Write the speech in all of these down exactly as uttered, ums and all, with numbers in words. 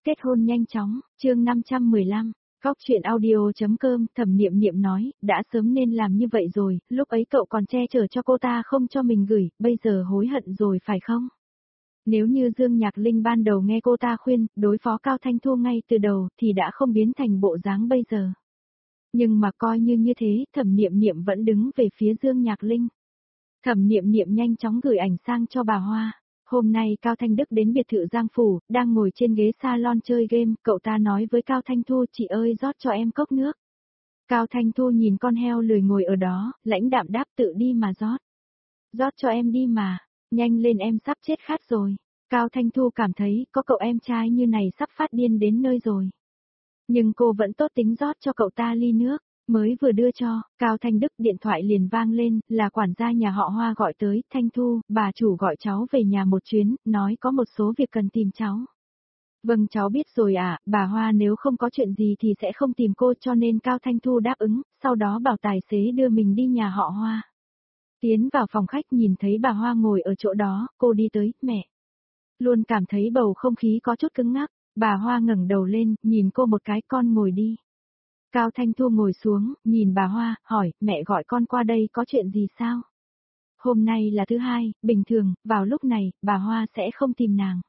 kết hôn nhanh chóng, chương năm trăm mười lăm. Cóc truyện audio.com. Thẩm Niệm Niệm nói, đã sớm nên làm như vậy rồi, lúc ấy cậu còn che chở cho cô ta không cho mình gửi, bây giờ hối hận rồi phải không? Nếu như Dương Nhạc Linh ban đầu nghe cô ta khuyên, đối phó Cao Thanh Thu ngay từ đầu, thì đã không biến thành bộ dáng bây giờ. Nhưng mà coi như như thế, Thẩm Niệm Niệm vẫn đứng về phía Dương Nhạc Linh. Thẩm Niệm Niệm nhanh chóng gửi ảnh sang cho bà Hoa. Hôm nay Cao Thanh Đức đến biệt thự Giang Phủ, đang ngồi trên ghế salon chơi game, cậu ta nói với Cao Thanh Thu, chị ơi rót cho em cốc nước. Cao Thanh Thu nhìn con heo lười ngồi ở đó, lãnh đạm đáp tự đi mà rót. Rót cho em đi mà, nhanh lên em sắp chết khát rồi. Cao Thanh Thu cảm thấy có cậu em trai như này sắp phát điên đến nơi rồi. Nhưng cô vẫn tốt tính rót cho cậu ta ly nước. Mới vừa đưa cho, Cao Thanh Đức điện thoại liền vang lên, là quản gia nhà họ Hoa gọi tới, Thanh Thu, bà chủ gọi cháu về nhà một chuyến, nói có một số việc cần tìm cháu. Vâng cháu biết rồi ạ, à, bà Hoa nếu không có chuyện gì thì sẽ không tìm cô cho nên Cao Thanh Thu đáp ứng, sau đó bảo tài xế đưa mình đi nhà họ Hoa. Tiến vào phòng khách nhìn thấy bà Hoa ngồi ở chỗ đó, cô đi tới, mẹ. Luôn cảm thấy bầu không khí có chút cứng ngắc, bà Hoa ngẩng đầu lên, nhìn cô một cái con ngồi đi. Cao Thanh Thu ngồi xuống, nhìn bà Hoa, hỏi, mẹ gọi con qua đây có chuyện gì sao? Hôm nay là thứ hai, bình thường, vào lúc này, bà Hoa sẽ không tìm nàng.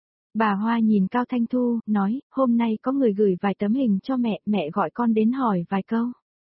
Bà Hoa nhìn Cao Thanh Thu, nói, hôm nay có người gửi vài tấm hình cho mẹ, mẹ gọi con đến hỏi vài câu.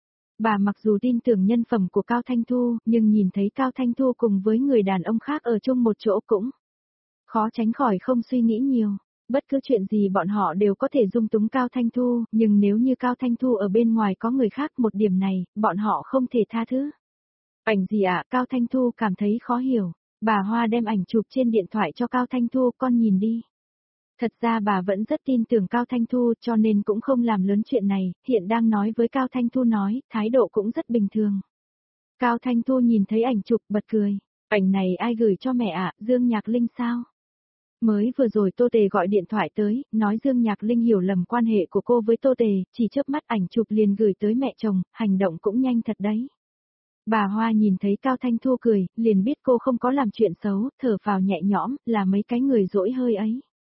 Bà mặc dù tin tưởng nhân phẩm của Cao Thanh Thu, nhưng nhìn thấy Cao Thanh Thu cùng với người đàn ông khác ở chung một chỗ cũng khó tránh khỏi không suy nghĩ nhiều. Bất cứ chuyện gì bọn họ đều có thể dung túng Cao Thanh Thu, nhưng nếu như Cao Thanh Thu ở bên ngoài có người khác một điểm này, bọn họ không thể tha thứ. Ảnh gì ạ? À? Cao Thanh Thu cảm thấy khó hiểu. Bà Hoa đem ảnh chụp trên điện thoại cho Cao Thanh Thu, con nhìn đi. Thật ra bà vẫn rất tin tưởng Cao Thanh Thu cho nên cũng không làm lớn chuyện này, hiện đang nói với Cao Thanh Thu nói, thái độ cũng rất bình thường. Cao Thanh Thu nhìn thấy ảnh chụp bật cười. Ảnh này ai gửi cho mẹ ạ? À? Dương Nhạc Linh sao? Mới vừa rồi Tô Tề gọi điện thoại tới, nói Dương Nhạc Linh hiểu lầm quan hệ của cô với Tô Tề, chỉ chớp mắt ảnh chụp liền gửi tới mẹ chồng, hành động cũng nhanh thật đấy. Bà Hoa nhìn thấy Cao Thanh Thu cười, liền biết cô không có làm chuyện xấu, thở phào nhẹ nhõm, là mấy cái người dỗi hơi ấy.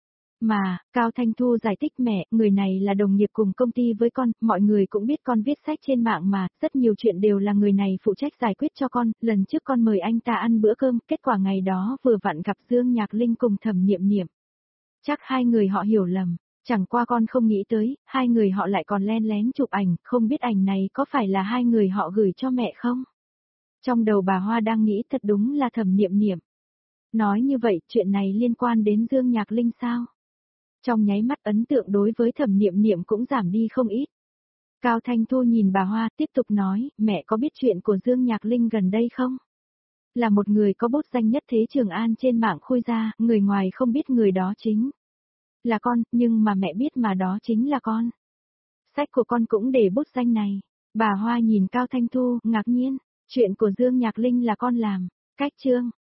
Mà, Cao Thanh Thu giải thích mẹ, người này là đồng nghiệp cùng công ty với con, mọi người cũng biết con viết sách trên mạng mà, rất nhiều chuyện đều là người này phụ trách giải quyết cho con, lần trước con mời anh ta ăn bữa cơm, kết quả ngày đó vừa vặn gặp Dương Nhạc Linh cùng Thẩm Niệm Niệm. Chắc hai người họ hiểu lầm, chẳng qua con không nghĩ tới, hai người họ lại còn len lén chụp ảnh, không biết ảnh này có phải là hai người họ gửi cho mẹ không? Trong đầu bà Hoa đang nghĩ thật đúng là Thẩm Niệm Niệm. Nói như vậy, chuyện này liên quan đến Dương Nhạc Linh sao? Trong nháy mắt ấn tượng đối với Thẩm Niệm Niệm cũng giảm đi không ít. Cao Thanh Thu nhìn bà Hoa tiếp tục nói, mẹ có biết chuyện của Dương Nhạc Linh gần đây không? Là một người có bút danh nhất thế Trường An trên mạng khui ra, người ngoài không biết người đó chính là con, nhưng mà mẹ biết mà đó chính là con. Sách của con cũng để bút danh này. Bà Hoa nhìn Cao Thanh Thu, ngạc nhiên, chuyện của Dương Nhạc Linh là con làm. Cách chương